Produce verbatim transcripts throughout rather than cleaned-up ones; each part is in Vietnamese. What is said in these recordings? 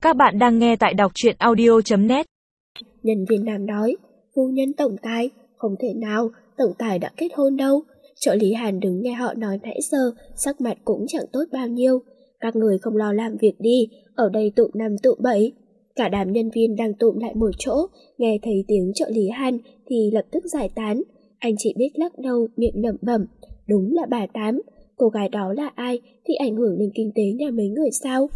Các bạn đang nghe tại đọc truyện audio chấm net. Nhân viên nam nói, phu nhân tổng tài, không thể nào, tổng tài đã kết hôn đâu. Trợ lý Hàn đứng nghe họ nói nãy giờ, sắc mặt cũng chẳng tốt bao nhiêu. Các người không lo làm việc đi, ở đây tụm năm tụm bảy. Cả đám nhân viên đang tụm lại một chỗ, nghe thấy tiếng trợ lý Hàn thì lập tức giải tán. Anh chỉ biết lắc đầu, miệng lẩm bẩm, đúng là bà Tám. Cô gái đó là ai thì ảnh hưởng đến kinh tế nhà mấy người sao?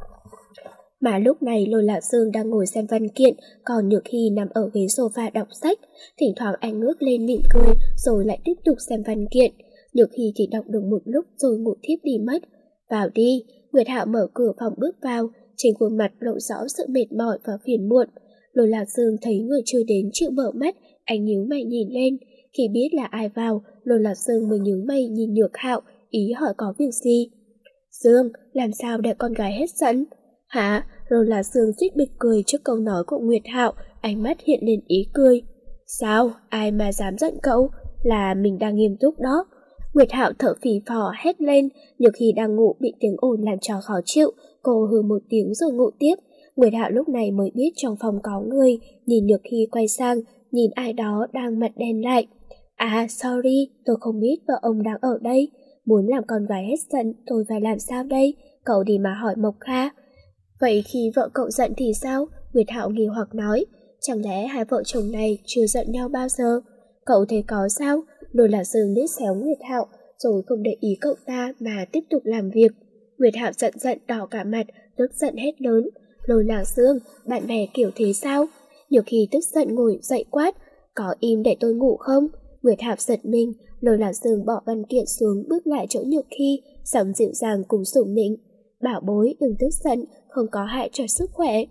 Mà lúc này Lôi Lạc Dương đang ngồi xem văn kiện, còn Nhược Hy nằm ở ghế sofa đọc sách. Thỉnh thoảng anh ngước lên mỉm cười, rồi lại tiếp tục xem văn kiện. Nhược Hy chỉ đọc được một lúc rồi ngủ thiếp đi mất. Vào đi, Nguyệt Hạo mở cửa phòng bước vào, trên khuôn mặt lộ rõ sự mệt mỏi và phiền muộn. Lôi Lạc Dương thấy người chưa đến chịu mở mắt, anh nhíu mày nhìn lên. Khi biết là ai vào, Lôi Lạc Dương mới nhíu mày nhìn Nhược Hạo, ý hỏi có việc gì. Dương, làm sao để con gái hết giận? Hả? Rồi là Dương suýt bịch cười trước câu nói của Nguyệt Hạo, ánh mắt hiện lên ý cười. Sao? Ai mà dám giận cậu? Là mình đang nghiêm túc đó. Nguyệt Hạo thở phì phò hét lên, Nhược Hy đang ngủ bị tiếng ồn làm cho khó chịu, cô hừ một tiếng rồi ngủ tiếp. Nguyệt Hạo lúc này mới biết trong phòng có người, nhìn Nhược Hy quay sang, nhìn ai đó đang mặt đen lại. À, sorry, tôi không biết vợ ông đang ở đây. Muốn làm con gái hết giận, tôi phải làm sao đây? Cậu đi mà hỏi Mộc Kha. Vậy khi vợ cậu giận thì sao? Nguyệt Hạo nghi hoặc nói. Chẳng lẽ hai vợ chồng này chưa giận nhau bao giờ? Cậu thấy có sao? Lôi Lạc Dương liếc xéo Nguyệt Hạo, rồi không để ý cậu ta mà tiếp tục làm việc. Nguyệt Hạo giận giận đỏ cả mặt, tức giận hét lớn. Lôi Lạc Dương, bạn bè kiểu thế sao? Nhiều khi tức giận ngồi dậy quát. Có im để tôi ngủ không? Nguyệt Hạo giật mình, Lôi Lạc Dương bỏ văn kiện xuống bước lại chỗ Nhược Hy, giọng dịu dàng cùng sủng nịnh. Bảo bối đừng tức giận, không có hại cho sức khỏe.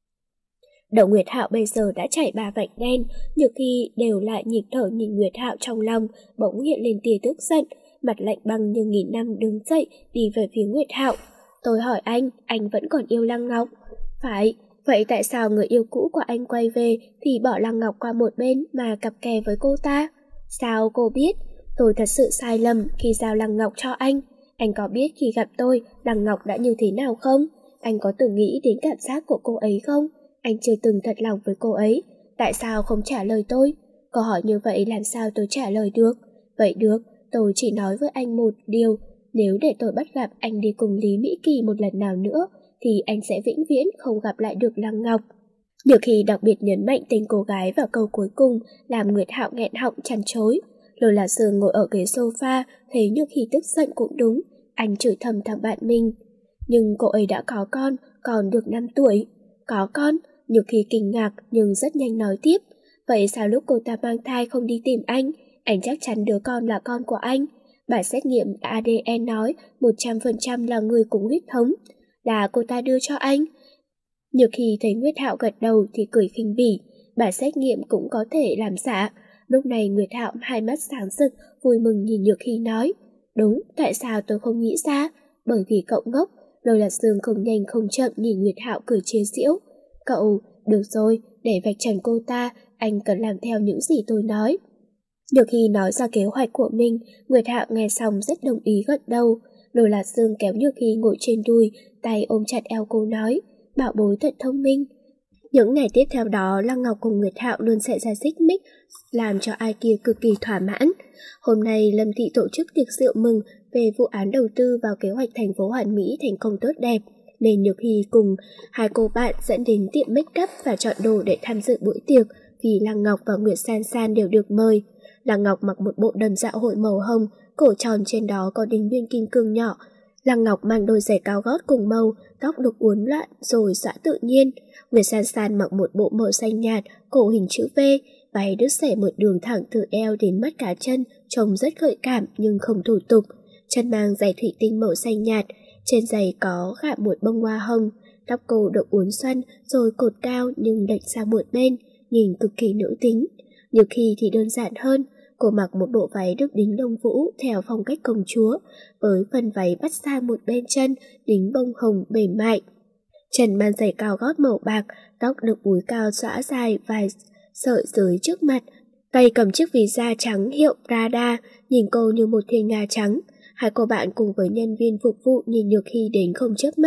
Đầu Nguyệt Hạo bây giờ đã chảy ba vạch đen, Nhược Hy đều lại nhịp thở nhìn Nguyệt Hạo trong lòng, bỗng hiện lên tia tức giận, mặt lạnh băng như nghìn năm đứng dậy đi về phía Nguyệt Hạo. Tôi hỏi anh, anh vẫn còn yêu Lăng Ngọc? Phải, vậy tại sao người yêu cũ của anh quay về thì bỏ Lăng Ngọc qua một bên mà cặp kè với cô ta? Sao cô biết? Tôi thật sự sai lầm khi giao Lăng Ngọc cho anh. Anh có biết khi gặp tôi, Lăng Ngọc đã như thế nào không? Anh có từng nghĩ đến cảm giác của cô ấy không? Anh chưa từng thật lòng với cô ấy. Tại sao không trả lời tôi? Câu hỏi như vậy làm sao tôi trả lời được? Vậy được, tôi chỉ nói với anh một điều. Nếu để tôi bắt gặp anh đi cùng Lý Mỹ Kỳ một lần nào nữa, thì anh sẽ vĩnh viễn không gặp lại được Lăng Ngọc. Nhược khi đặc biệt nhấn mạnh tên cô gái vào câu cuối cùng, làm Nguyệt Hạo nghẹn họng chăn chối. Lôi Lạc Dương ngồi ở ghế sofa, thấy Nhược khi tức giận cũng đúng. Anh chửi thầm thằng bạn mình. Nhưng cô ấy đã có con, còn được năm tuổi. Có con? Nhược khi kinh ngạc nhưng rất nhanh nói tiếp. Vậy sao lúc cô ta mang thai không đi tìm anh? Anh chắc chắn đứa con là con của anh. Bản xét nghiệm a đê en nói một trăm phần trăm là người cùng huyết thống. Là cô ta đưa cho anh. Nhược khi thấy Nguyệt Hạo gật đầu thì cười khinh bỉ. Bản xét nghiệm cũng có thể làm giả. Lúc này Nguyệt Hạo hai mắt sáng rực, vui mừng nhìn Nhược Hy nói. Đúng, tại sao tôi không nghĩ ra? Bởi vì cậu ngốc. Lôi Lạc Dương không nhanh không chậm nhìn Nguyệt Hạo cười chế giễu. Cậu, được rồi, để vạch trần cô ta, anh cần làm theo những gì tôi nói. Nhược Hy nói ra kế hoạch của mình, Nguyệt Hạo nghe xong rất đồng ý gật đầu. Lôi Lạc Dương kéo Nhược Hy ngồi trên đùi, tay ôm chặt eo cô nói. Bảo bối thật thông minh. Những ngày tiếp theo đó, Lăng Ngọc cùng Nguyệt Hạo luôn xảy ra xích mích, làm cho ai kia cực kỳ thỏa mãn. Hôm nay Lâm Thị tổ chức tiệc rượu mừng về vụ án đầu tư vào kế hoạch thành phố Hoàn Mỹ thành công tốt đẹp, nên Nhược Hy cùng hai cô bạn dẫn đến tiệm make up và chọn đồ để tham dự buổi tiệc, vì Lăng Ngọc và Nguyệt San San đều được mời. Lăng Ngọc mặc một bộ đầm dạ hội màu hồng, cổ tròn trên đó có đính viên kim cương nhỏ. Lăng Ngọc mang đôi giày cao gót cùng màu, tóc được uốn loạn rồi xõa tự nhiên. Nguyệt San San mặc một bộ màu xanh nhạt, cổ hình chữ V, váy đứt xẻ một đường thẳng từ eo đến mắt cá chân, trông rất gợi cảm nhưng không thủ tục. Chân mang giày thủy tinh màu xanh nhạt, trên giày có gạm một bông hoa hồng, tóc cô được uốn xoăn rồi cột cao nhưng lệch sang một bên, nhìn cực kỳ nữ tính. Nhiều khi thì đơn giản hơn, cô mặc một bộ váy được đính lông vũ theo phong cách công chúa, với phần váy bắt sang một bên chân, đính bông hồng mềm mại. Trần mang giày cao gót màu bạc, tóc được búi cao xõa dài vài sợi dưới trước mặt, tay cầm chiếc ví da trắng hiệu Prada, nhìn cô như một thiên nga trắng. Hai cô bạn cùng với nhân viên phục vụ nhìn Nhược Hy đến không chớp mắt.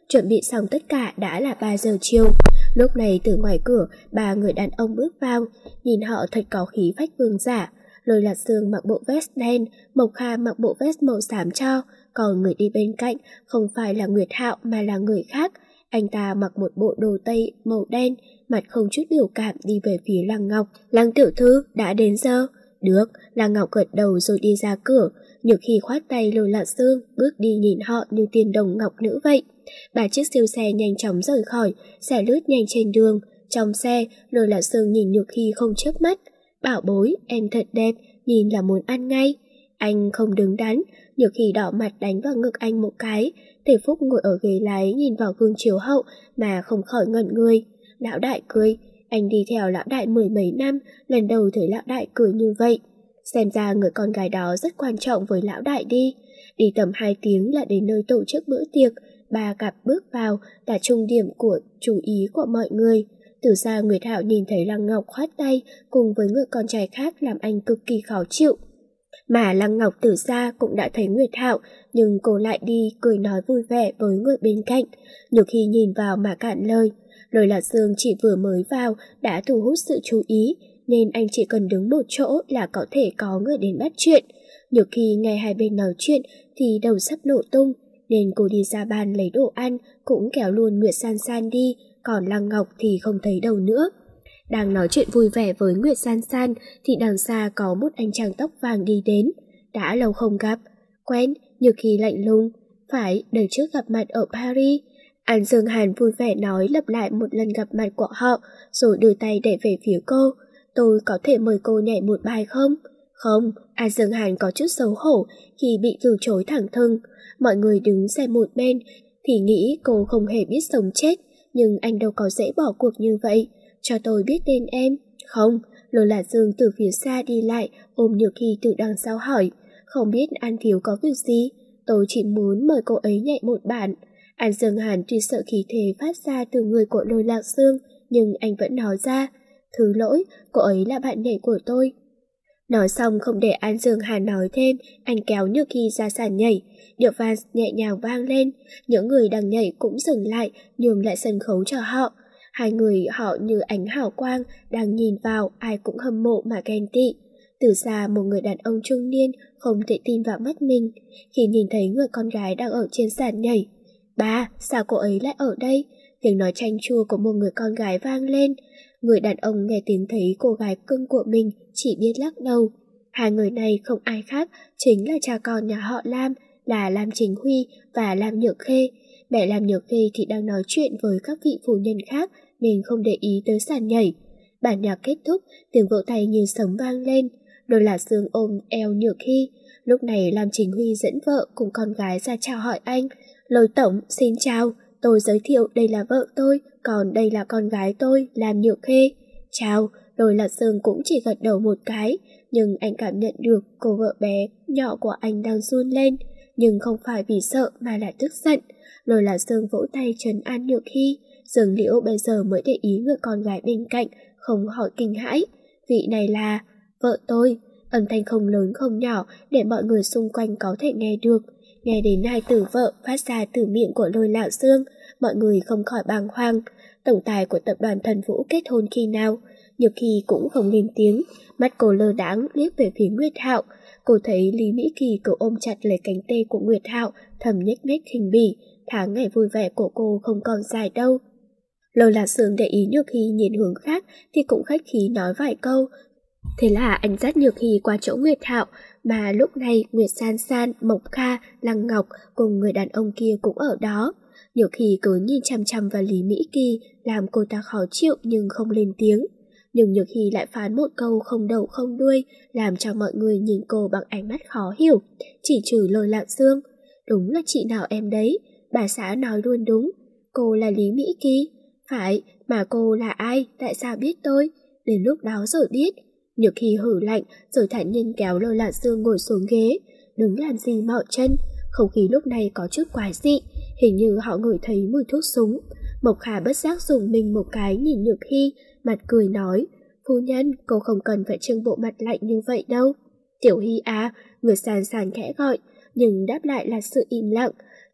Chuẩn bị xong tất cả đã là ba giờ chiều. Lúc này từ ngoài cửa, ba người đàn ông bước vào, nhìn họ thật có khí phách vương giả. Lôi Lạc Dương mặc bộ vest đen, Mộc Kha mặc bộ vest màu xám cho, còn người đi bên cạnh không phải là Nguyệt Hạo mà là người khác. Anh ta mặc một bộ đồ tây màu đen, mặt không chút biểu cảm đi về phía Lăng Ngọc. Lăng tiểu thư, đã đến giờ. Được, Lăng Ngọc gật đầu rồi đi ra cửa. Nhược khi khoát tay Lôi Lạc Dương, bước đi nhìn họ như tiền đồng ngọc nữ vậy. Ba chiếc siêu xe nhanh chóng rời khỏi, xe lướt nhanh trên đường. Trong xe, Lôi Lạc Dương nhìn Nhược khi không chớp mắt. Bảo bối, em thật đẹp, nhìn là muốn ăn ngay. Anh không đứng đắn, Nhược khi đỏ mặt đánh vào ngực anh một cái. Tề Phúc ngồi ở ghế lái nhìn vào gương chiếu hậu mà không khỏi ngẩn người. Lão đại cười, anh đi theo lão đại mười mấy năm, lần đầu thấy lão đại cười như vậy. Xem ra người con gái đó rất quan trọng với lão đại đi. Đi tầm hai tiếng là đến nơi tổ chức bữa tiệc. Ba cặp bước vào là trung điểm của chú ý của mọi người. Từ xa Nguyệt Hạo nhìn thấy Lăng Ngọc khoát tay cùng với người con trai khác làm anh cực kỳ khó chịu. Mà Lăng Ngọc từ xa cũng đã thấy Nguyệt Hạo, nhưng cô lại đi cười nói vui vẻ với người bên cạnh. Nhiều khi nhìn vào mà cạn lời. Lôi Lạc Dương chỉ vừa mới vào đã thu hút sự chú ý, nên anh chỉ cần đứng một chỗ là có thể có người đến bắt chuyện. Nhiều khi nghe hai bên nói chuyện thì đầu sắp nổ tung, nên cô đi ra bàn lấy đồ ăn cũng kéo luôn Nguyệt San San đi, còn Lăng Ngọc thì không thấy đâu nữa. Đang nói chuyện vui vẻ với Nguyệt San San thì đằng xa có một anh chàng tóc vàng đi đến. Đã lâu không gặp. Quen, Như khi lạnh lùng. Phải, đời trước gặp mặt ở Paris. An Dương Hàn vui vẻ nói lặp lại một lần gặp mặt của họ, rồi đưa tay đẩy về phía cô. Tôi có thể mời cô nhảy một bài không? Không, An Dương Hàn có chút xấu hổ khi bị từ chối thẳng thừng. Mọi người đứng xem một bên thì nghĩ cô không hề biết sống chết, nhưng anh đâu có dễ bỏ cuộc như vậy. Cho tôi biết tên em. Không, Lôi Lạc Dương từ phía xa đi lại, ôm Nhược Hy từ đằng sau hỏi. Không biết An thiếu có việc gì? Tôi chỉ muốn mời cô ấy nhảy một bản. An Dương Hàn tuy sợ khí thế phát ra từ người của Lôi Lạc Dương, nhưng anh vẫn nói ra. Thứ lỗi, cô ấy là bạn nhảy của tôi. Nói xong không để An Dương Hàn nói thêm, anh kéo Nhược Hy ra sàn nhảy. Điệu vals nhẹ nhàng vang lên, những người đang nhảy cũng dừng lại, nhường lại sân khấu cho họ. Hai người họ như ánh hào quang, đang nhìn vào, ai cũng hâm mộ mà ghen tị. Từ xa một người đàn ông trung niên không thể tin vào mắt mình khi nhìn thấy người con gái đang ở trên sàn nhảy. Ba, sao cô ấy lại ở đây? Tiếng nói chanh chua của một người con gái vang lên. Người đàn ông nghe tiếng thấy cô gái cưng của mình chỉ biết lắc đầu. Hai người này không ai khác, chính là cha con nhà họ Lam, là Lam Chính Huy và Lam Nhược Khê. Mẹ Lam Nhược Khê thì đang nói chuyện với các vị phu nhân khác nên không để ý tới sàn nhảy. Bản nhạc kết thúc, tiếng vỗ tay như sấm vang lên. Lôi Lạc Dương ôm eo Nhược Hy. Lúc này Lam Chính Huy dẫn vợ cùng con gái ra chào hỏi anh. Lôi tổng, xin chào. Tôi giới thiệu đây là vợ tôi, còn đây là con gái tôi, Lam Nhược Khê. Chào. Lôi Lạc Dương cũng chỉ gật đầu một cái, nhưng anh cảm nhận được cô vợ bé nhỏ của anh đang run lên, nhưng không phải vì sợ mà là tức giận. Lôi Lạc Dương vỗ tay trấn an Nhược Hy. Dương Liễu bây giờ mới để ý người con gái bên cạnh, không hỏi kinh hãi. Vị này là vợ tôi. Âm thanh không lớn không nhỏ để mọi người xung quanh có thể nghe được. Nghe đến hai từ vợ phát ra từ miệng của Lôi Lạc Dương, mọi người không khỏi bàng hoàng. Tổng tài của tập đoàn Thần Vũ kết hôn khi nào? Nhược Hy cũng không lên tiếng, mắt cô lơ đãng liếc về phía Nguyệt Hạo. Cô thấy Lý Mỹ Kỳ cứ ôm chặt lấy cánh tay của Nguyệt Hạo, thầm nhếch mép khinh bỉ. Tháng ngày vui vẻ của cô không còn dài đâu. Lôi Lạc Dương để ý Nhược Hy nhìn hướng khác thì cũng khách khí nói vài câu. Thế là anh dắt Nhược Hy qua chỗ Nguyệt Hạo, mà lúc này Nguyệt San San, Mộc Kha, Lăng Ngọc cùng người đàn ông kia cũng ở đó. Nhược Hy cứ nhìn chăm chăm vào Lý Mỹ Kỳ, làm cô ta khó chịu nhưng không lên tiếng. Nhưng Nhược Hy lại phán một câu không đầu không đuôi, làm cho mọi người nhìn cô bằng ánh mắt khó hiểu, chỉ trừ Lôi Lạc Dương. Đúng là chị nào em đấy, bà xã nói luôn đúng. Cô là Lý Mỹ Kỳ. Phải, mà cô là ai, tại sao biết tôi? Đến lúc đó rồi biết. Nhược Hy hử lạnh, rồi thản nhiên kéo Lôi Lạc Dương ngồi xuống ghế. Đứng làm gì mạo chân? Không khí lúc này có chút quái dị, hình như họ ngửi thấy mùi thuốc súng. Mộc Khả bất giác dùng mình một cái nhìn Nhược Hy, mặt cười nói, phu nhân, cô không cần phải trưng bộ mặt lạnh như vậy đâu. Tiểu Hy à, người San San khẽ gọi, nhưng đáp lại là sự im lặng.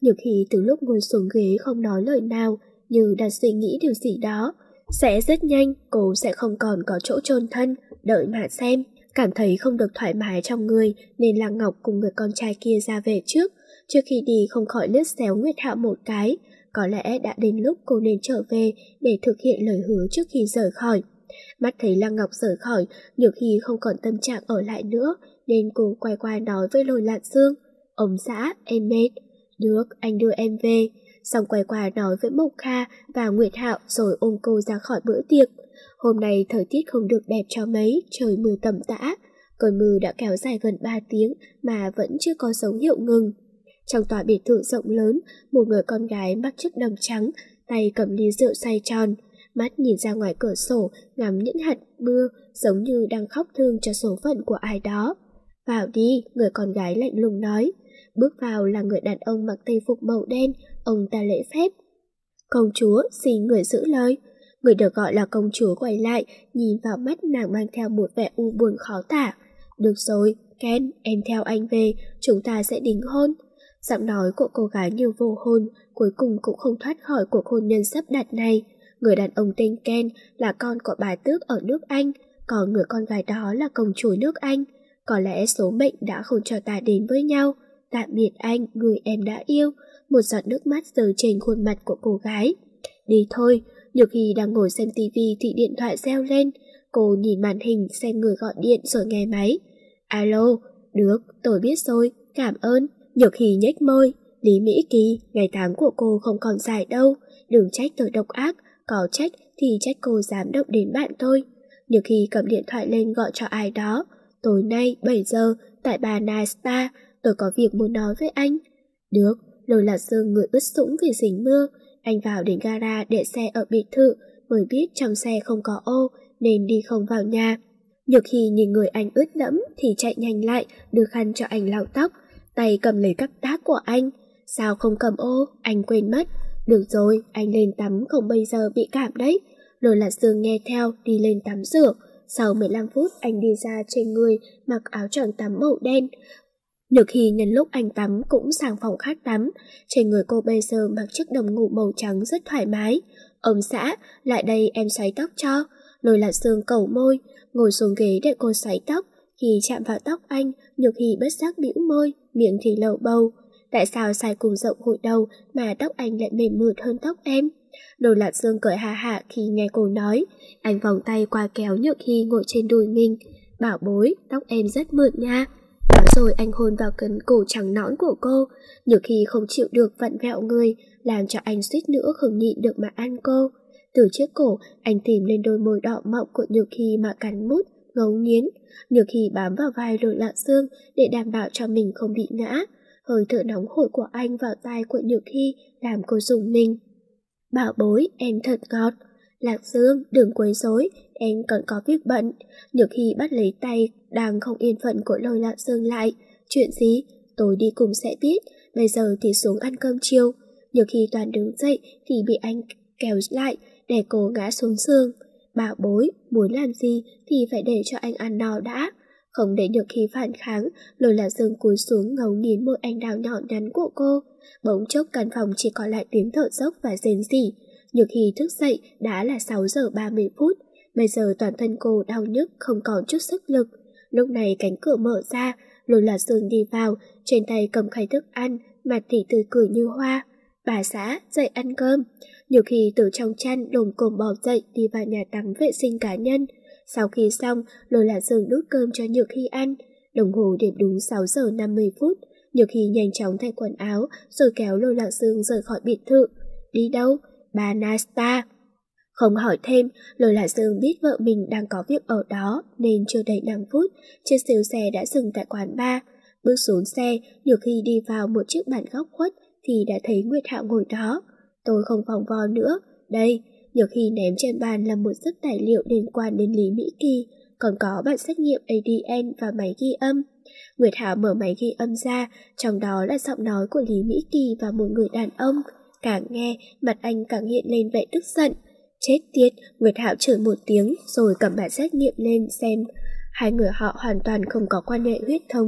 Nhược Hy từ lúc ngồi xuống ghế không nói lời nào, như đang suy nghĩ điều gì đó. Sẽ rất nhanh, cô sẽ không còn có chỗ chôn thân, đợi mà xem. Cảm thấy không được thoải mái trong người nên Lăng Ngọc cùng người con trai kia ra về trước. Trước khi đi không khỏi liếc xéo Nguyệt Hạo một cái. Có lẽ đã đến lúc cô nên trở về để thực hiện lời hứa trước khi rời khỏi. Mắt thấy Lăng Ngọc rời khỏi, Nhược Hy không còn tâm trạng ở lại nữa, nên cô quay qua nói với Lôi Lạt Dương: "Ông xã, em mệt." "Được, anh đưa em về." Xong quay qua nói với Mộc Kha và Nguyệt Hạo rồi ôm cô ra khỏi bữa tiệc. Hôm nay thời tiết không được đẹp cho mấy, trời mưa tầm tã. Cơn mưa đã kéo dài gần ba tiếng mà vẫn chưa có dấu hiệu ngừng. Trong tòa biệt thự rộng lớn, một người con gái mặc chiếc đầm trắng, tay cầm ly rượu xoay tròn, mắt nhìn ra ngoài cửa sổ, ngắm những hạt mưa, giống như đang khóc thương cho số phận của ai đó. "Vào đi," người con gái lạnh lùng nói. Bước vào là người đàn ông mặc tây phục màu đen, ông ta lễ phép. "Công chúa, xin người giữ lời." Người được gọi là công chúa quay lại, nhìn vào mắt nàng mang theo một vẻ u buồn khó tả. "Được rồi, Ken, em theo anh về, chúng ta sẽ đính hôn." Giọng nói của cô gái như vô hồn, cuối cùng cũng không thoát khỏi cuộc hôn nhân sắp đặt này. Người đàn ông tên Ken là con của bà tước ở nước Anh, còn người con gái đó là công chúa nước Anh. Có lẽ số mệnh đã không cho ta đến với nhau. Tạm biệt anh, người em đã yêu. Một giọt nước mắt rơi trên khuôn mặt của cô gái. Đi thôi. Nhược Hy đang ngồi xem tivi thì điện thoại reo lên. Cô nhìn màn hình xem người gọi điện rồi nghe máy. "Alo." "Được, tôi biết rồi, cảm ơn." Nhược Hy nhếch môi. "Lý Mỹ Kỳ, ngày tháng của cô không còn dài đâu. Đừng trách tôi độc ác, có trách thì trách cô dám động đến bạn tôi." Nhược Hy cầm điện thoại lên gọi cho ai đó. "Tối nay bảy giờ tại bà Night Star, tôi có việc muốn nói với anh." "Được." Lôi Lạt Dương người ướt sũng vì dính mưa. Anh vào đến gara để xe ở biệt thự, mới biết trong xe không có ô nên đi không vào nhà. Nhược Hy nhìn người anh ướt đẫm thì chạy nhanh lại đưa khăn cho anh lau tóc, tay cầm lấy cặp táp của anh. "Sao không cầm ô, anh quên mất." "Được rồi, anh lên tắm không bây giờ bị cảm đấy." Lôi Lạt Dương nghe theo đi lên tắm rửa. Sau mười lăm phút anh đi ra, trên người mặc áo choàng tắm màu đen. Nhược Hy nhân lúc anh tắm cũng sang phòng khác tắm. Trên người cô bây giờ mặc chiếc đồng ngủ màu trắng rất thoải mái. "Ông xã, lại đây em xoáy tóc cho." Lôi Lạt Dương cẩu môi, ngồi xuống ghế để cô xoáy tóc. Khi chạm vào tóc anh, Nhược Hy bất giác bĩu môi, miệng thì lầu bầu. "Tại sao xài cùng rộng hội đầu mà tóc anh lại mềm mượt hơn tóc em?" Lôi Lạt Dương cười ha hả khi nghe cô nói. Anh vòng tay qua kéo Nhược Hy ngồi trên đùi mình. "Bảo bối, tóc em rất mượt nha." Nói rồi anh hôn vào cân cổ trắng nõn của cô. Nhược Hy không chịu được vặn vẹo người, làm cho anh suýt nữa không nhịn được mà ăn cô. Từ chiếc cổ, anh tìm lên đôi môi đỏ mọng của Nhược Hy mà cắn mút, ngấu nghiến. Nhược Hy bám vào vai Lôi Lạt Dương để đảm bảo cho mình không bị ngã. Hơi thở nóng hổi của anh vào tai của Nhược Hy làm cô rùng mình. "Bảo bối, em thật ngọt." "Lạc Dương, đừng quấy rối, em còn có việc bận." Nhược Hy bắt lấy tay đang không yên phận của Lôi Lạt Dương lại. "Chuyện gì? Tôi đi cùng sẽ biết, bây giờ thì xuống ăn cơm chiều." Nhược Hy toàn đứng dậy thì bị anh kéo lại để cô ngã xuống giường. "Bảo bối, muốn làm gì thì phải để cho anh ăn no đã." Không để Nhược Hy phản kháng, Lôi Lạt Dương cúi xuống ngấu nghiến môi anh đào nhỏ nhắn của cô. Bỗng chốc căn phòng chỉ còn lại tiếng thở dốc và rên rỉ. Nhược Hy thức dậy đã là sáu giờ ba mươi phút. Bây giờ toàn thân cô đau nhức không còn chút sức lực. Lúc này cánh cửa mở ra, Lôi Lạt Dương đi vào, trên tay cầm khay thức ăn, mặt thì tươi cười như hoa. "Bà xã, dậy ăn cơm." Nhược Hy từ trong chăn đồm cồm bò dậy đi vào nhà tắm vệ sinh cá nhân. Sau khi xong, Lôi Lạt Dương đút cơm cho Nhược Hy ăn. Đồng hồ điểm đúng sáu giờ năm mươi phút. Nhược Hy nhanh chóng thay quần áo rồi kéo Lôi Lạt Dương rời khỏi biệt thự. "Đi đâu?" "Bà Nasta." Không hỏi thêm, Lôi Lạt Dương biết vợ mình đang có việc ở đó nên chưa đầy năm phút, chiếc siêu xe đã dừng tại quán bar. Bước xuống xe, Nhược Hy đi vào một chiếc bàn góc khuất thì đã thấy Nguyệt Hạo ngồi đó. "Tôi không vòng vo nữa. Đây." Nhược Hy ném trên bàn là một xấp tài liệu liên quan đến Lý Mỹ Kỳ, còn có bản xét nghiệm a đê en và máy ghi âm. Nguyệt Hạo mở máy ghi âm ra, trong đó là giọng nói của Lý Mỹ Kỳ và một người đàn ông. Càng nghe, mặt anh càng hiện lên vẻ tức giận. "Chết tiệt!" Nguyệt Hạo chửi một tiếng rồi cầm bản xét nghiệm lên xem. Hai người họ hoàn toàn không có quan hệ huyết thống.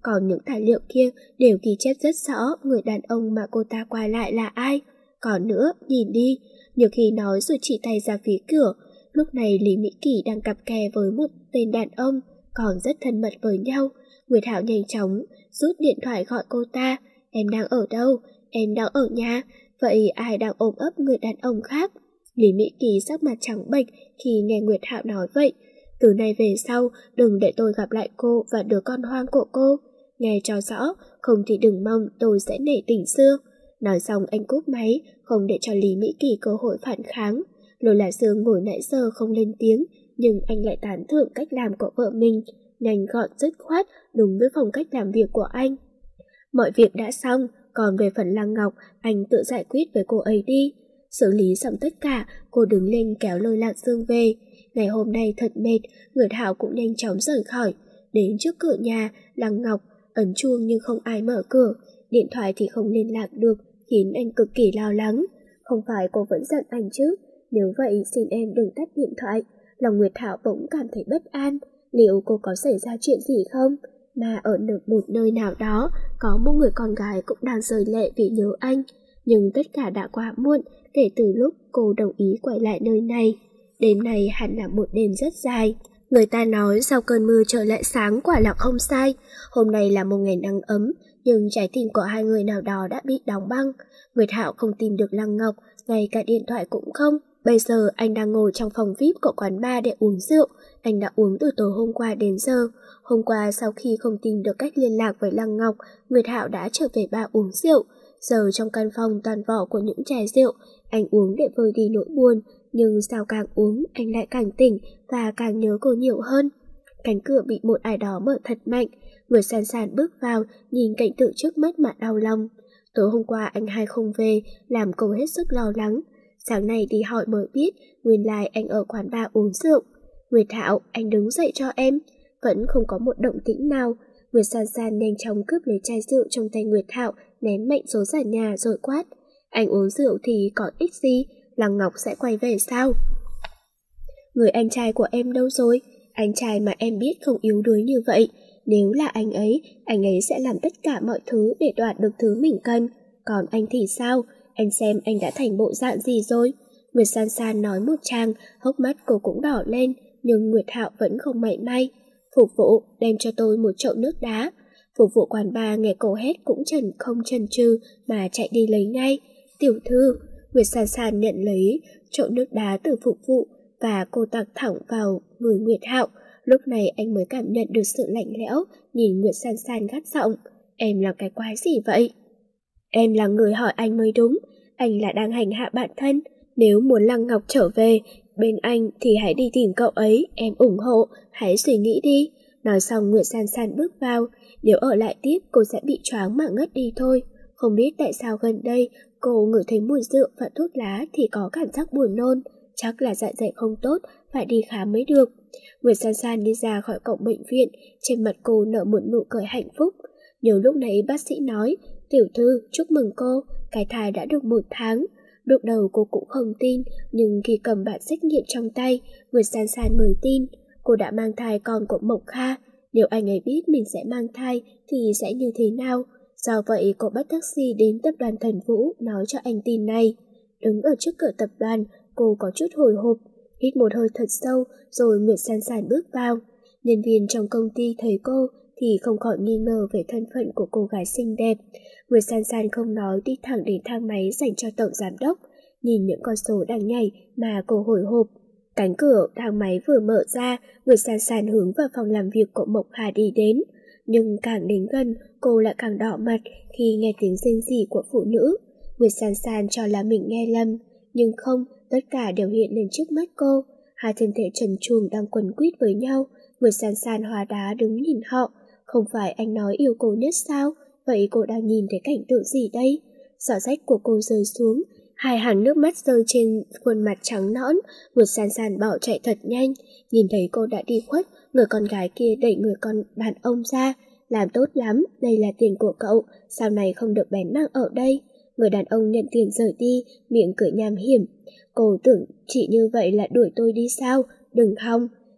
còn những tài liệu kia đều ghi chép rất rõ người đàn ông mà cô ta qua lại là ai. Còn nữa, nhìn đi, nhiều khi nói rồi chỉ tay ra phía cửa. Lúc này Lý Mỹ Kỳ đang cặp kè với một tên đàn ông, còn rất thân mật với nhau. Nguyệt Hạo nhanh chóng rút điện thoại gọi cô ta. Em đang ở đâu? Em đang ở nhà. Vậy ai đang ôm ấp người đàn ông khác? Lý Mỹ Kỳ sắc mặt trắng bệch khi nghe Nguyệt Hạo nói vậy. Từ nay về sau, đừng để tôi gặp lại cô và đứa con hoang của cô. Nghe cho rõ, không thì đừng mong tôi sẽ nể tình xưa. Nói xong anh cúp máy, không để cho Lý Mỹ Kỳ cơ hội phản kháng. Lôi Lạc Dương ngồi nãy giờ không lên tiếng, nhưng anh lại tán thưởng cách làm của vợ mình, nhanh gọn dứt khoát, đúng với phong cách làm việc của anh. Mọi việc đã xong, còn về phần Lăng Ngọc, anh tự giải quyết với cô ấy đi. Xử lý xong tất cả, cô đứng lên kéo Lôi Lạc Dương về. Ngày hôm nay thật mệt, Nguyệt Hạo cũng nhanh chóng rời khỏi. Đến trước cửa nhà, Lăng Ngọc ấn chuông nhưng không ai mở cửa. Điện thoại thì không liên lạc được, khiến anh cực kỳ lo lắng. Không phải cô vẫn giận anh chứ? Nếu vậy xin em đừng tắt điện thoại. Lòng Nguyệt Hạo bỗng cảm thấy bất an. Liệu cô có xảy ra chuyện gì không? Mà ở một nơi nào đó có một người con gái cũng đang rơi lệ vì nhớ anh. Nhưng tất cả đã quá muộn kể từ lúc cô đồng ý quay lại nơi này. Đêm này hẳn là một đêm rất dài. Người ta nói sau cơn mưa trời lại sáng, quả là không sai. Hôm nay là một ngày nắng ấm, nhưng trái tim của hai người nào đó đã bị đóng băng. Nguyệt Hạo không tìm được Lăng Ngọc, ngay cả điện thoại cũng không. Bây giờ anh đang ngồi trong phòng vi ai pi của quán bar để uống rượu. Anh đã uống từ tối hôm qua đến giờ. Hôm qua sau khi không tìm được cách liên lạc với Lăng Ngọc, Nguyệt Hạo đã trở về bar uống rượu. Giờ trong căn phòng toàn vỏ của những chai rượu, anh uống để vơi đi nỗi buồn. Nhưng sao càng uống, anh lại càng tỉnh và càng nhớ cô nhiều hơn. Cánh cửa bị một ai đó mở thật mạnh. Người San San bước vào, nhìn cảnh tượng trước mắt mà đau lòng. Tối hôm qua anh hai không về, làm cô hết sức lo lắng. Sáng nay đi hỏi mới biết, nguyên lai anh ở quán bar uống rượu. Nguyệt Hạo, anh đứng dậy cho em. Vẫn không có một động tĩnh nào. Nguyệt San San nhanh chóng cướp lấy chai rượu trong tay Nguyệt Hạo, ném mạnh xuống sàn nhà rồi quát. Anh uống rượu thì có ích gì? Lăng Ngọc sẽ quay về sao? Người anh trai của em đâu rồi? Anh trai mà em biết không yếu đuối như vậy. Nếu là anh ấy, anh ấy sẽ làm tất cả mọi thứ để đoạt được thứ mình cần. Còn anh thì sao? Anh xem anh đã thành bộ dạng gì rồi? Nguyệt San San nói một tràng, hốc mắt cô cũng đỏ lên, nhưng Nguyệt Hạo vẫn không mảy may. Phục vụ, đem cho tôi một chậu nước đá. Phục vụ quán bar nghe cô hét cũng trần không chần chừ mà chạy đi lấy ngay. Tiểu thư, Nguyệt San San nhận lấy chậu nước đá từ phục vụ và cô tạt thẳng vào người Nguyệt Hạo. Lúc này anh mới cảm nhận được sự lạnh lẽo, nhìn Nguyệt San San gắt giọng. Em là cái quái gì vậy? Em là người hỏi anh mới đúng. Anh là đang hành hạ bản thân. Nếu muốn Lăng Ngọc trở về bên anh thì hãy đi tìm cậu ấy. Em ủng hộ, hãy suy nghĩ đi. Nói xong Nguyệt San San bước vào. Nếu ở lại tiếp cô sẽ bị choáng mà ngất đi thôi. Không biết tại sao gần đây cô ngửi thấy mùi rượu và thuốc lá thì có cảm giác buồn nôn. Chắc là dạ dày không tốt, phải đi khám mới được. Nguyệt San San đi ra khỏi cổng bệnh viện, trên mặt cô nở một nụ cười hạnh phúc. Nhiều lúc nãy bác sĩ nói, tiểu thư chúc mừng cô, cái thai đã được một tháng. Lúc đầu cô cũng không tin, nhưng khi cầm bản xét nghiệm trong tay, Nguyệt San San mới tin. Cô đã mang thai con của Mộc Kha. Nếu anh ấy biết mình sẽ mang thai thì sẽ như thế nào? Do vậy cô bắt taxi đến tập đoàn Thần Vũ nói cho anh tin này. Đứng ở trước cửa tập đoàn, cô có chút hồi hộp. Hít một hơi thật sâu rồi Nguyệt San San bước vào. Nhân viên trong công ty thấy cô thì không khỏi nghi ngờ về thân phận của cô gái xinh đẹp. Nguyệt San San không nói đi thẳng đến thang máy dành cho tổng giám đốc. Nhìn những con số đang nhảy mà cô hồi hộp. Cánh cửa thang máy vừa mở ra, Nguyệt San San hướng vào phòng làm việc của Mộc Hà đi đến. Nhưng càng đến gần, cô lại càng đỏ mặt khi nghe tiếng rên rỉ của phụ nữ. Nguyệt San San cho là mình nghe lầm, nhưng không, tất cả đều hiện lên trước mắt cô. Hai thân thể trần truồng đang quấn quýt với nhau. Nguyệt San San hóa đá đứng nhìn họ. Không phải anh nói yêu cô nhất sao? Vậy cô đang nhìn thấy cảnh tượng gì đây? Giỏ rách của cô rơi xuống, hai hàng nước mắt rơi trên khuôn mặt trắng nõn. Nguyệt San San bỏ chạy thật nhanh. Nhìn thấy cô đã đi khuất, người con gái kia đẩy người con đàn ông ra. Làm tốt lắm, đây là tiền của cậu, sau này không được bén mảng ở đây. Người đàn ông nhận tiền rời đi, miệng cười nham hiểm. Cô tưởng chỉ như vậy là đuổi tôi đi sao? Đừng hòng.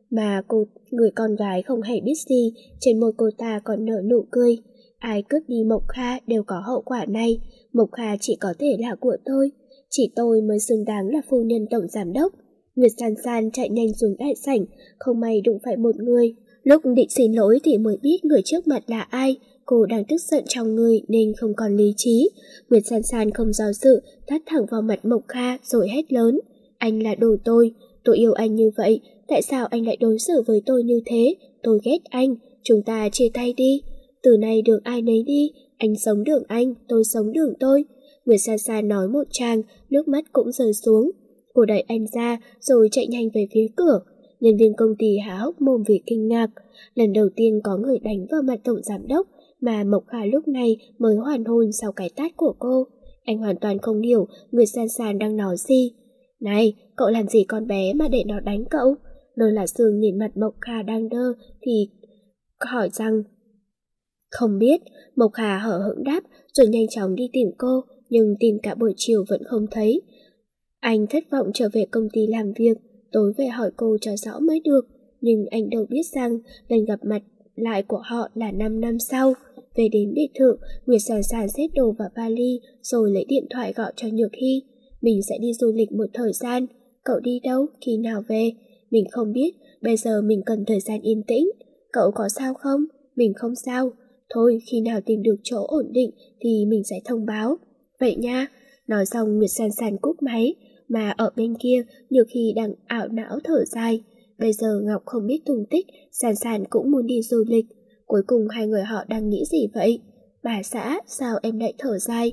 mà cô người con gái không hề biết gì, trên môi cô ta còn nở nụ cười. Ai cướp đi Mộc Kha đều có hậu quả này, Mộc Kha chỉ có thể là của tôi, chỉ tôi mới xứng đáng là phu nhân tổng giám đốc. Nguyệt San San chạy nhanh xuống đại sảnh, không may đụng phải một người. Lúc định xin lỗi thì mới biết người trước mặt là ai. Cô đang tức giận trong người nên không còn lý trí. Nguyệt San San không do dự, tát thẳng vào mặt Mộc Kha rồi hét lớn: anh là đồ tôi, tôi yêu anh như vậy, tại sao anh lại đối xử với tôi như thế? Tôi ghét anh, chúng ta chia tay đi. Từ nay đường ai nấy đi, anh sống đường anh, tôi sống đường tôi. Nguyệt San San nói một tràng, nước mắt cũng rơi xuống. Cô đẩy anh ra rồi chạy nhanh về phía cửa. Nhân viên công ty há hốc mồm vì kinh ngạc. Lần đầu tiên có người đánh vào mặt tổng giám đốc, mà Mộc Kha lúc này mới hoàn hồn sau cái tát của cô. Anh hoàn toàn không hiểu Nguyệt San San đang nói gì. Này, cậu làm gì con bé mà để nó đánh cậu? Lôi là Sương nhìn mặt Mộc Kha đang đơ thì hỏi rằng không biết. Mộc Kha hở hững đáp rồi nhanh chóng đi tìm cô, nhưng tìm cả buổi chiều vẫn không thấy. Anh thất vọng trở về công ty làm việc, tối về hỏi cô cho rõ mới được, nhưng anh đâu biết rằng lần gặp mặt lại của họ là năm năm sau. Về đến biệt thự, Nguyệt San San xếp đồ vào vali rồi lấy điện thoại gọi cho Nhược Hy. Mình sẽ đi du lịch một thời gian. Cậu đi đâu, khi nào về? Mình không biết, bây giờ mình cần thời gian yên tĩnh. Cậu có sao không? Mình không sao. Thôi, khi nào tìm được chỗ ổn định thì mình sẽ thông báo. Vậy nha. Nói xong Nguyệt San San cúp máy, mà ở bên kia Nhược Hy đang ảo não thở dài. Bây giờ Ngọc không biết tung tích, San San cũng muốn đi du lịch. Cuối cùng hai người họ đang nghĩ gì vậy? Bà xã, sao em lại thở dài?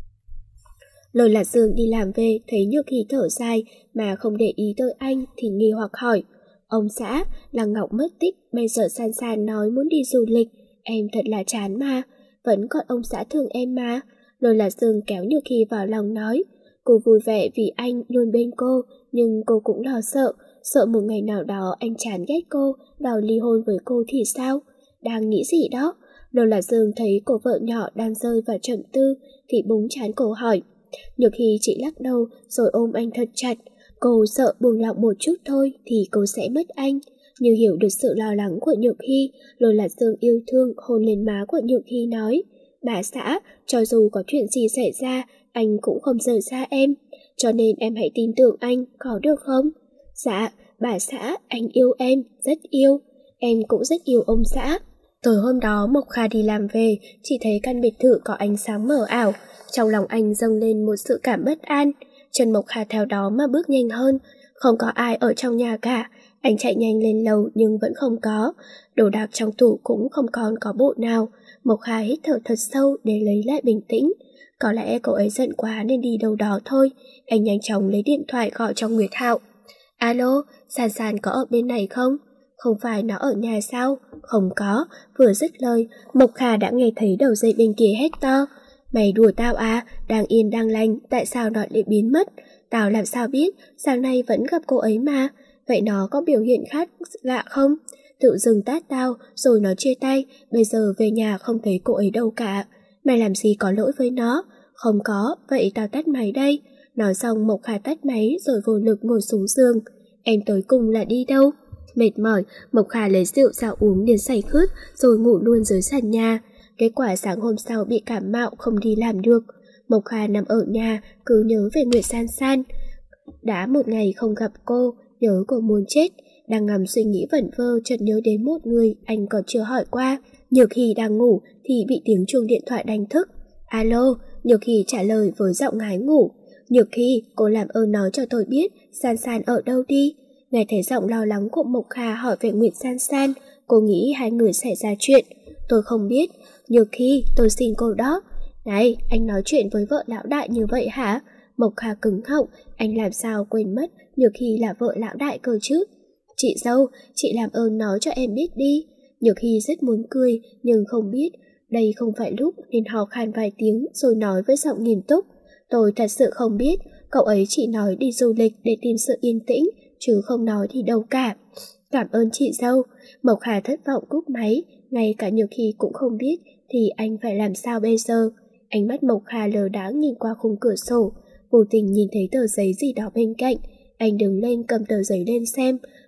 Lôi Lạc Dương đi làm về thấy Nhược Hy thở dài mà không để ý tới anh thì nghi hoặc hỏi: ông xã, là Ngọc mất tích, bây giờ San San nói muốn đi du lịch, em thật là chán mà, vẫn còn ông xã thương em mà. Lôi Lạc Dương kéo Nhược Hy vào lòng nói: cô vui vẻ vì anh luôn bên cô, nhưng cô cũng lo sợ, sợ một ngày nào đó anh chán ghét cô, đòi ly hôn với cô thì sao? Đang nghĩ gì đó? Lôi Lạc Dương thấy cô vợ nhỏ đang rơi vào trầm tư thì búng trán cô hỏi. Nhược Hy chỉ lắc đầu rồi ôm anh thật chặt. Cô sợ buông lỏng một chút thôi thì cô sẽ mất anh. Như hiểu được sự lo lắng của Nhược Hy, Lôi Lạc Dương yêu thương hôn lên má của Nhược Hy nói: bà xã, cho dù có chuyện gì xảy ra, anh cũng không rời xa em, cho nên em hãy tin tưởng anh, có được không? Dạ, bà xã, anh yêu em, rất yêu. Em cũng rất yêu ông xã. Tối hôm đó Mộc Kha đi làm về, chỉ thấy căn biệt thự có ánh sáng mờ ảo. Trong lòng anh dâng lên một sự cảm bất an. Chân Mộc Kha theo đó mà bước nhanh hơn. Không có ai ở trong nhà cả. Anh chạy nhanh lên lầu nhưng vẫn không có. Đồ đạc trong tủ cũng không còn có bộ nào. Mộc Kha hít thở thật sâu để lấy lại bình tĩnh. Có lẽ cậu ấy giận quá nên đi đâu đó thôi. Anh nhanh chóng lấy điện thoại gọi cho Nguyệt Hạo. Alo, San San có ở bên này không? Không phải nó ở nhà sao? Không có. Vừa dứt lời, Mộc Kha đã nghe thấy đầu dây bên kia hét to: mày đùa tao à? Đang yên đang lành, tại sao nó lại biến mất? Tao làm sao biết, sáng nay vẫn gặp cô ấy mà. Vậy nó có biểu hiện khác lạ không? Tự dưng tát tao, rồi nó chia tay, bây giờ về nhà không thấy cô ấy đâu cả. Mày làm gì có lỗi với nó? Không có, vậy tao tắt máy đây. Nói xong Mộc Kha tắt máy rồi vô lực ngồi xuống giường. Em tới cùng là đi đâu? Mệt mỏi, Mộc Kha lấy rượu ra uống đến say khướt rồi ngủ luôn dưới sàn nhà. Kết quả sáng hôm sau bị cảm mạo không đi làm được. Mộc Kha nằm ở nhà cứ nhớ về Nguyệt San San. Đã một ngày không gặp cô, nhớ cô muốn chết. Đang ngầm suy nghĩ vẩn vơ chợt nhớ đến một người anh còn chưa hỏi qua. Nhược Hy đang ngủ thì bị tiếng chuông điện thoại đánh thức. Alo, Nhược Hy trả lời với giọng ngái ngủ. Nhược Hy, cô làm ơn nói cho tôi biết San San ở đâu đi. Nghe thấy giọng lo lắng của Mộc Kha hỏi về Nguyệt San San, cô nghĩ hai người xảy ra chuyện. Tôi không biết. Nhược Hy, tôi xin cô đó. Này, anh nói chuyện với vợ lão đại như vậy hả? Mộc Kha cứng họng, anh làm sao quên mất Nhược Hy là vợ lão đại cơ chứ. Chị dâu, chị làm ơn nói cho em biết đi. Nhược Hy rất muốn cười nhưng không biết đây không phải lúc nên hò khan vài tiếng rồi nói với giọng nghiêm túc. Tôi thật sự không biết, cậu ấy chỉ nói đi du lịch để tìm sự yên tĩnh, chứ không nói thì đâu cả. Cảm ơn chị dâu. Mộc Kha thất vọng cúp máy, ngay cả Nhược Hy cũng không biết thì anh phải làm sao bây giờ. Ánh mắt Mộc Kha lờ đãng nhìn qua khung cửa sổ, vô tình nhìn thấy tờ giấy gì đó bên cạnh. Anh đứng lên cầm tờ giấy lên xem,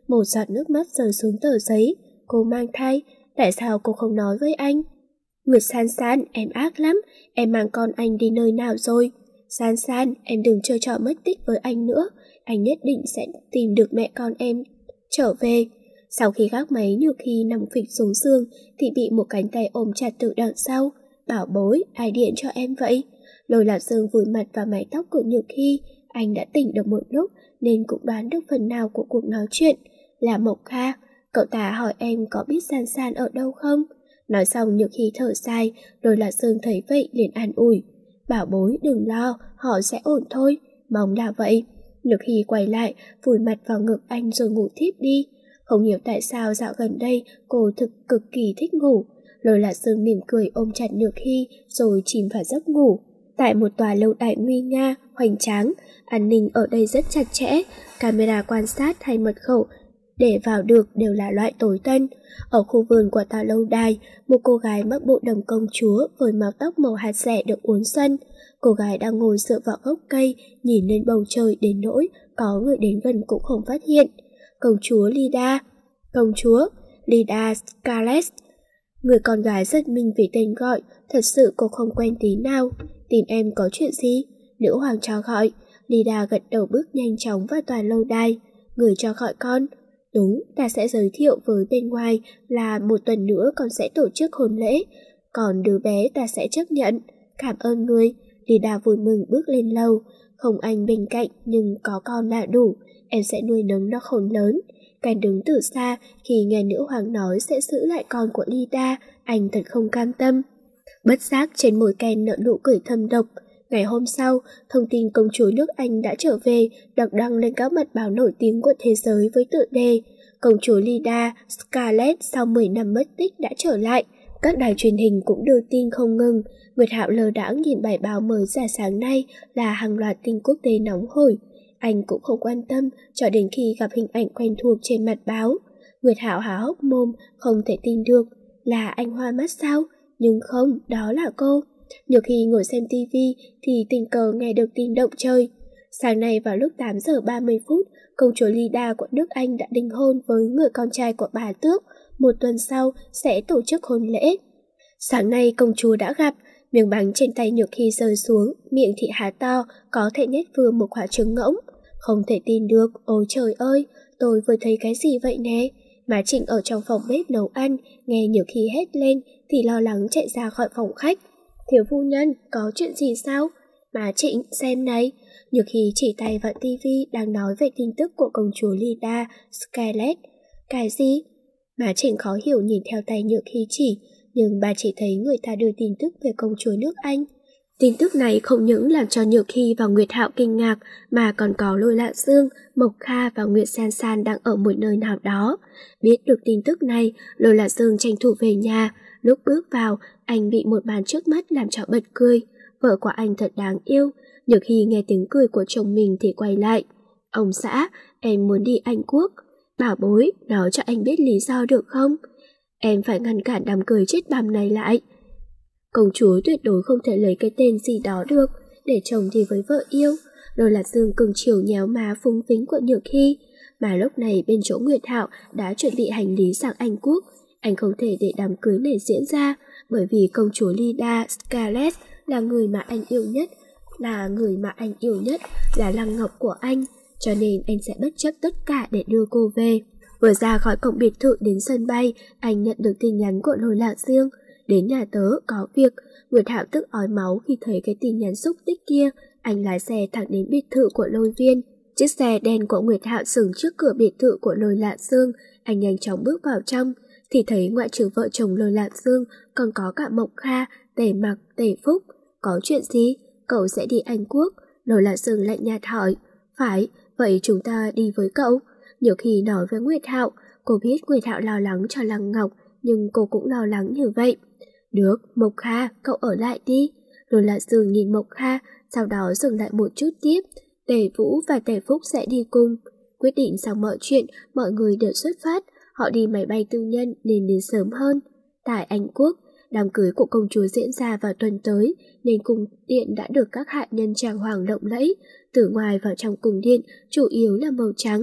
một giọt nước mắt rơi xuống tờ giấy. Cô mang thai, tại sao cô không nói với anh? Nguyệt San San, em ác lắm, em mang con anh đi nơi nào rồi? San San, em đừng chơi trò mất tích với anh nữa, anh nhất định sẽ tìm được mẹ con em trở về. Sau khi gác máy, Nhược Hy nằm phịch xuống giường thì bị một cánh tay ôm chặt từ đằng sau. Bảo bối, ai điện cho em vậy? Lôi Lạc Dương vùi mặt vào mái tóc của Nhược Hy. Anh đã tỉnh được một lúc nên cũng đoán được phần nào của cuộc nói chuyện. Là Mộc Kha. Cậu ta hỏi em có biết San San ở đâu không? Nói xong Nhược Hy thở dài. Lôi Lạc Dương thấy vậy liền an ủi. Bảo bối đừng lo, họ sẽ ổn thôi. Mong là vậy. Nhược Hy quay lại, vùi mặt vào ngực anh rồi ngủ thiếp đi. Không hiểu tại sao dạo gần đây cô thực cực kỳ thích ngủ. Lôi Lạc Dương mỉm cười ôm chặt Nhược Hy rồi chìm vào giấc ngủ. Tại một tòa lâu đài nguy nga, hoành tráng, an ninh ở đây rất chặt chẽ, camera quan sát hay mật khẩu để vào được đều là loại tối tân. Ở khu vườn của tòa lâu đài, một cô gái mặc bộ đầm công chúa với mái tóc màu hạt rẻ được uốn xoăn. Cô gái đang ngồi dựa vào gốc cây, nhìn lên bầu trời đến nỗi có người đến gần cũng không phát hiện. Công chúa Lida. Công chúa Lida Scarlet. Người con gái giật mình vì tên gọi, thật sự cô không quen tí nào. Tìm em có chuyện gì? Nữ hoàng cho gọi. Lida gật đầu bước nhanh chóng vào tòa lâu đài. Người cho gọi con. Đúng, ta sẽ giới thiệu với bên ngoài là một tuần nữa con sẽ tổ chức hôn lễ. Còn đứa bé ta sẽ chấp nhận. Cảm ơn người. Lida vui mừng bước lên lầu. Không anh bên cạnh nhưng có con là đủ. Em sẽ nuôi nấng nó khôn lớn. Ken đứng từ xa khi nghe nữ hoàng nói sẽ giữ lại con của Lida, anh thật không cam tâm. Bất giác trên môi Ken nở nụ cười thâm độc. Ngày hôm sau, thông tin công chúa nước Anh đã trở về được đăng lên các mặt báo nổi tiếng của thế giới với tựa đề Công chúa Lida Scarlet sau mười năm mất tích đã trở lại. Các đài truyền hình cũng đưa tin không ngừng. Nguyệt Hạo lờ đãng nhìn bài báo mới ra sáng nay là hàng loạt tin quốc tế nóng hổi. Anh cũng không quan tâm cho đến khi gặp hình ảnh quen thuộc trên mặt báo. Nguyệt Hạo há hốc mồm, không thể tin được. Là anh hoa mắt sao? Nhưng không, đó là cô. Nhiều khi ngồi xem tivi thì tình cờ nghe được tin động trời. Sáng nay vào lúc tám giờ ba mươi phút, công chúa Lida của nước Anh đã đính hôn với người con trai của bà tước. Một tuần sau sẽ tổ chức hôn lễ. Sáng nay công chúa đã gặp. Miếng bánh trên tay Nhược Hy rơi xuống, miệng thị há to, có thể nhét vừa một quả trứng ngỗng. Không thể tin được, ôi trời ơi, tôi vừa thấy cái gì vậy nè? Má Trịnh ở trong phòng bếp nấu ăn, nghe Nhược Hy hét lên thì lo lắng chạy ra khỏi phòng khách. Thiếu phu nhân, có chuyện gì sao? Má Trịnh, xem này. Nhược Hy chỉ tay vào tivi đang nói về tin tức của công chúa Lida Scarlet. Cái gì? Má Trịnh khó hiểu nhìn theo tay Nhược Hy chỉ, nhưng bà chỉ thấy người ta đưa tin tức về công chúa nước Anh. Tin tức này không những làm cho Nhược Hy và Nguyệt Hạo kinh ngạc, mà còn có Lôi Lạc Dương, Mộc Kha và Nguyệt San San đang ở một nơi nào đó. Biết được tin tức này, Lôi Lạc Dương tranh thủ về nhà. Lúc bước vào, anh bị một màn trước mắt làm cho bật cười. Vợ của anh thật đáng yêu. Nhược Hy nghe tiếng cười của chồng mình thì quay lại. Ông xã, em muốn đi Anh Quốc. Bảo bối, nói cho anh biết lý do được không? Em phải ngăn cản đám cưới chết bằm này lại. Công chúa tuyệt đối không thể lấy cái tên gì đó được, để chồng đi với vợ yêu. Lôi Lạc Dương cưng chiều nhéo má phúng phính của Nhược Hy. Mà lúc này bên chỗ Nguyệt Hạo đã chuẩn bị hành lý sang Anh Quốc. Anh không thể để đám cưới này diễn ra, bởi vì công chúa Lida Scarlet là người mà anh yêu nhất, là người mà anh yêu nhất, là lăng ngọc của anh, cho nên anh sẽ bất chấp tất cả để đưa cô về. Vừa ra khỏi cổng biệt thự đến sân bay, anh nhận được tin nhắn của Lôi Lạc Dương. Đến nhà tớ, có việc. Nguyệt Hạo tức ói máu khi thấy cái tin nhắn xúc tích kia. Anh lái xe thẳng đến biệt thự của Lôi Viên. Chiếc xe đen của Nguyệt Hạo dừng trước cửa biệt thự của Lôi Lạc Dương. Anh nhanh chóng bước vào trong, thì thấy ngoại trừ vợ chồng Lôi Lạc Dương còn có cả Mộc Kha, Tề Mặc, Tề Phúc. Có chuyện gì? Cậu sẽ đi Anh Quốc? Lôi Lạc Dương lạnh nhạt hỏi. Phải, vậy chúng ta đi với cậu. Nhiều khi nói với Nguyệt Hạo, cô biết Nguyệt Hạo lo lắng cho Lăng Ngọc, nhưng cô cũng lo lắng như vậy. Được, Mộc Kha, cậu ở lại đi. Lôi Lạc Dương nhìn Mộc Kha, sau đó dừng lại một chút tiếp. Tề Vũ và Tề Phúc sẽ đi cùng. Quyết định xong mọi chuyện, mọi người đều xuất phát. Họ đi máy bay tư nhân nên đến sớm hơn. Tại Anh Quốc, đám cưới của công chúa diễn ra vào tuần tới, nên cung điện đã được các hạ nhân trang hoàng lộng lẫy. Từ ngoài vào trong cung điện chủ yếu là màu trắng.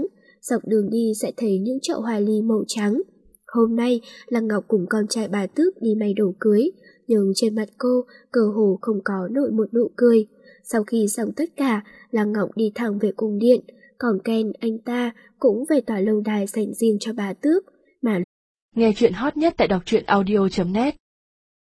dọc đường đi sẽ thấy những chậu hoa ly màu trắng. Hôm nay, Lăng Ngọc cùng con trai bà Tước đi may đồ cưới, nhưng trên mặt cô cơ hồ không có nổi một nụ cười. Sau khi xong tất cả, Lăng Ngọc đi thẳng về cung điện, còn Ken anh ta cũng về tòa lâu đài dành riêng cho bà Tước. Mà nghe chuyện hot nhất tại đọc truyện audio chấm net